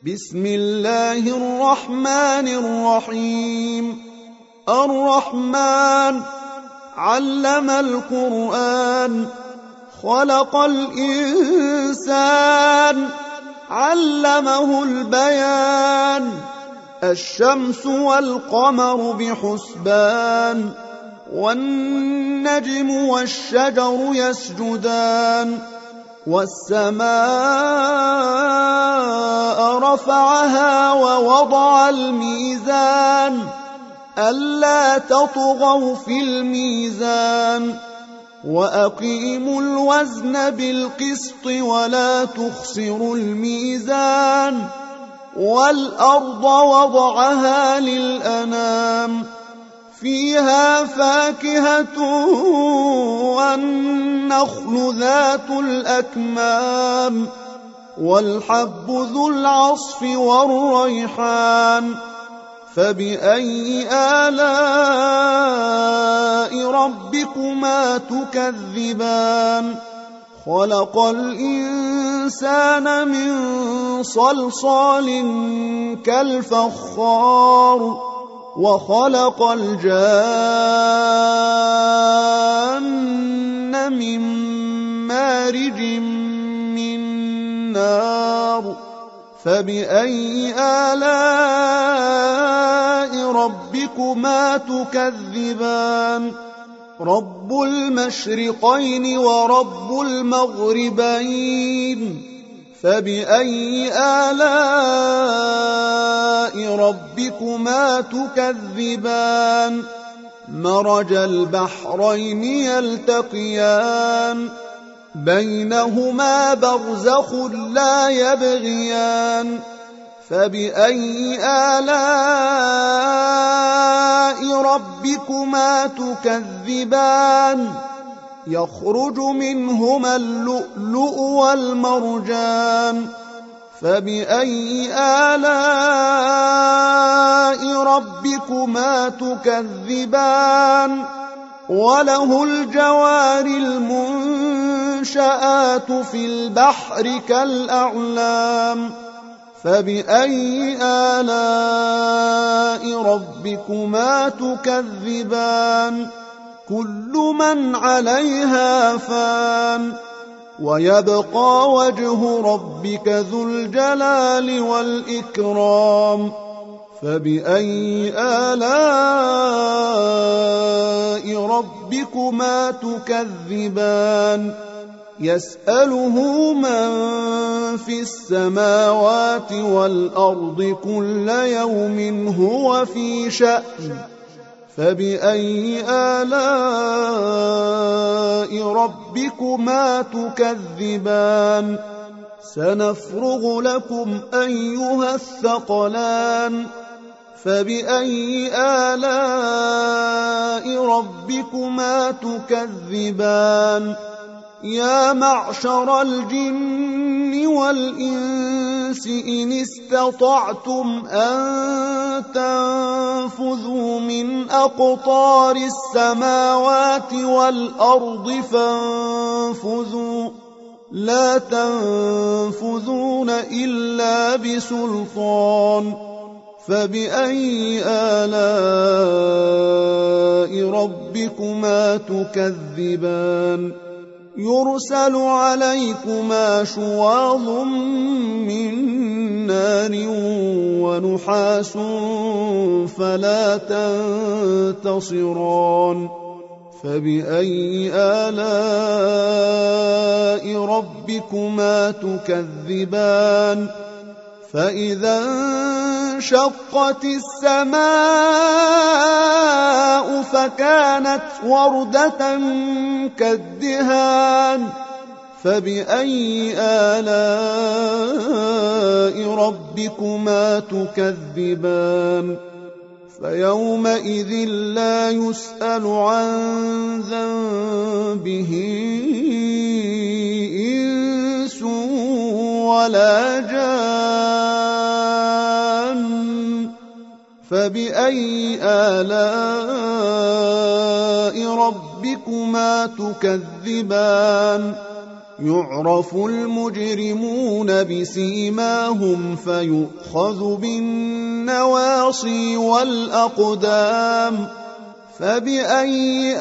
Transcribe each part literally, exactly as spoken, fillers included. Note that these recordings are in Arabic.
بسم الله الرحمن الرحيم. الرحمن علم القرآن، خلق الإنسان، علمه البيان. الشمس والقمر بحسبان، والنجم والشجر يسجدان. والسماء رفعها ووضع الميزان، ألا تطغوا في الميزان، وأقيموا الوزن بالقسط ولا تخسروا الميزان. والأرض وضعها للأنام، فيها فاكهة والنخل ذات الأكمام، والحب ذو العصف والريحان. فبأي آلاء ربكما تكذبان؟ خلق الإنسان من صلصال كالفخار، وخلق الجان من مارج من نار. فبأي آلاء ربكما تكذبان؟ رب المشرقين ورب المغربين. فبأي آلاء ربكما تكذبان؟ مرج البحرين يلتقيان، بينهما برزخ لا يبغيان. فبأي آلاء ربكما تكذبان؟ يخرج منهما اللؤلؤ والمرجان. فبأي آلاء ربكما تكذبان؟ وله الجوار المنشآت في البحر كالأعلام. فبأي آلاء ربكما تكذبان؟ كل من عليها فان، ويبقى وجه ربك ذو الجلال والإكرام. فبأي آلاء ربكما تكذبان؟ يسأله من في السماوات والأرض كل يوم هو في شأن. فبأي آلاء ربكما تكذبان؟ سنفرغ لكم أيها الثقلان. فبأي آلاء ربكما تكذبان؟ يا معشر الجن والإنس إن استطعتم أن تنفذوا من أقطار السماوات والأرض فانفذوا، لا تنفذون إلا بسلطان. فبأي آلاء ربكما تكذبان؟ يرسل عليكما شواظ من نار ونحاس فلا تنتصران. فبأي آلاء ربكما تكذبان؟ فإذا انشقت السماء فكانت وردة كالدهان. فبأي آلاء ربكما تكذبان؟ فيومئذ لا يسأل عن ذنبه إنس ولا جان. فبأي آلاء ربكما تكذبان؟ يعرف المجرمون بسيماهم فيؤخذ بالنواصي والأقدام فبأي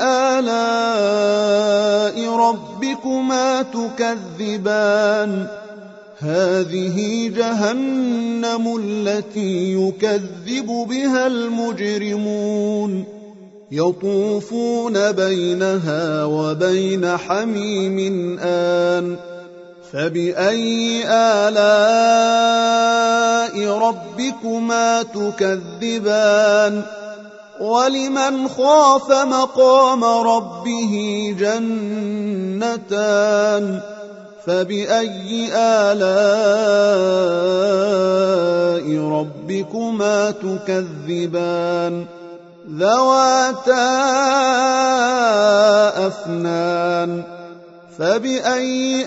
آلاء ربكما تكذبان هذه جهنم التي يكذب بها المجرمون يطوفون بينها وبين حميم آن فبأي آلاء ربكما تكذبان ولمن خاف مقام ربه جنتان فبأي آلاء ربكما تكذبان ذواتا أفنان فبأي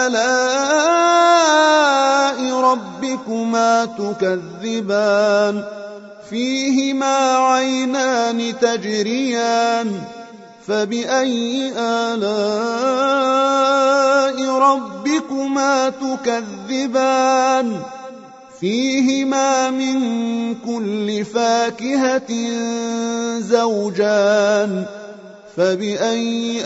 آلاء ربكما تكذبان فيهما عينان تجريان فبأي آلاء ربكما تكذبان فيهما من كل فاكهة زوجان فبأي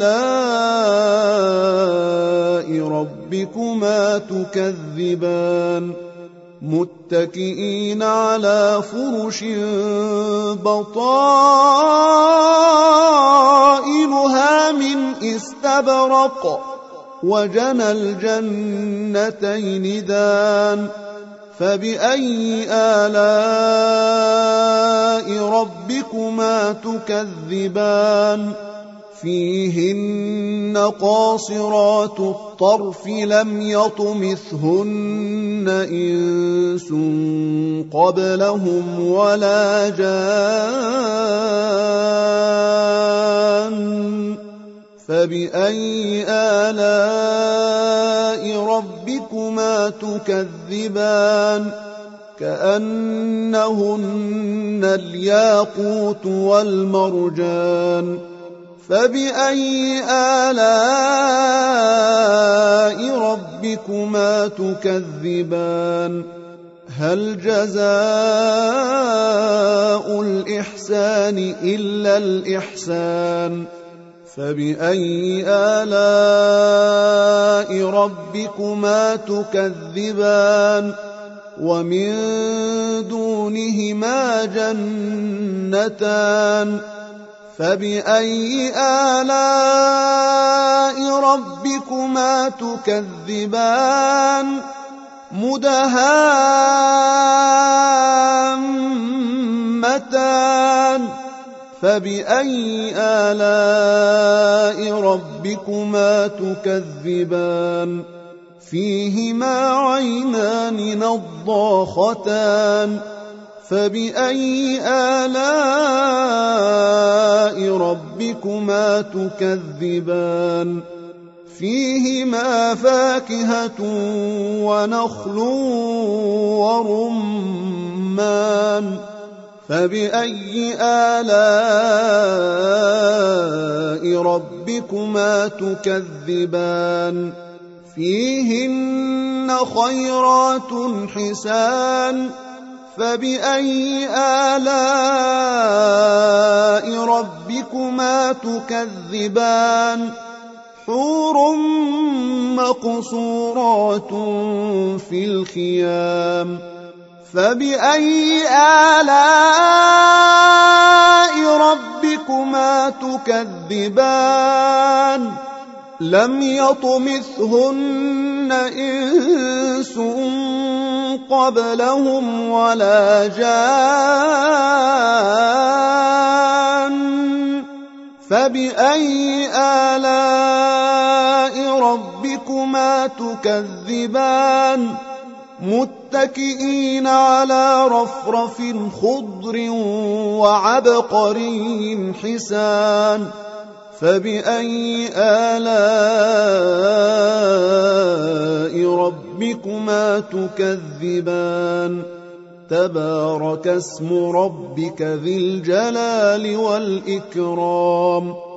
آلاء ربكما تكذبان متكئين على فرش بطائنها من استبرق وجنى الجنتين دان فبأي آلاء ربكما تكذبان فيهن قاصرات الطرف لم يطمثهن إنس قبلهم ولا جان فبأي آلاء ربكما تكذبان كأنهن الياقوت والمرجان فبأي آلاء ربكما تكذبان هل جزاء الإحسان إلا الإحسان فبأي آلاء ربكما تكذبان ومن دونهما جنتان فبأي آلاء ربكما تكذبان مدهامتان فبأي آلاء ربكما تكذبان فيهما عينان نضاختان فبأي آلاء ربكما تكذبان فيهما فاكهة ونخل ورمان فبأي آلاء ربكما تكذبان فيهن خيرات حسان فبأي آلاء ربكما تكذبان حور مقصورات في الخيام فبأي آلاء ربكما تكذبان لم يطمثهن إنس قبلهم ولا جان فبأي آلاء ربكما تكذبان متكئين على رفرف خضر وعبقري حسان فبأي آلاء ربكما تكذبان تبارك اسم ربك ذي الجلال والإكرام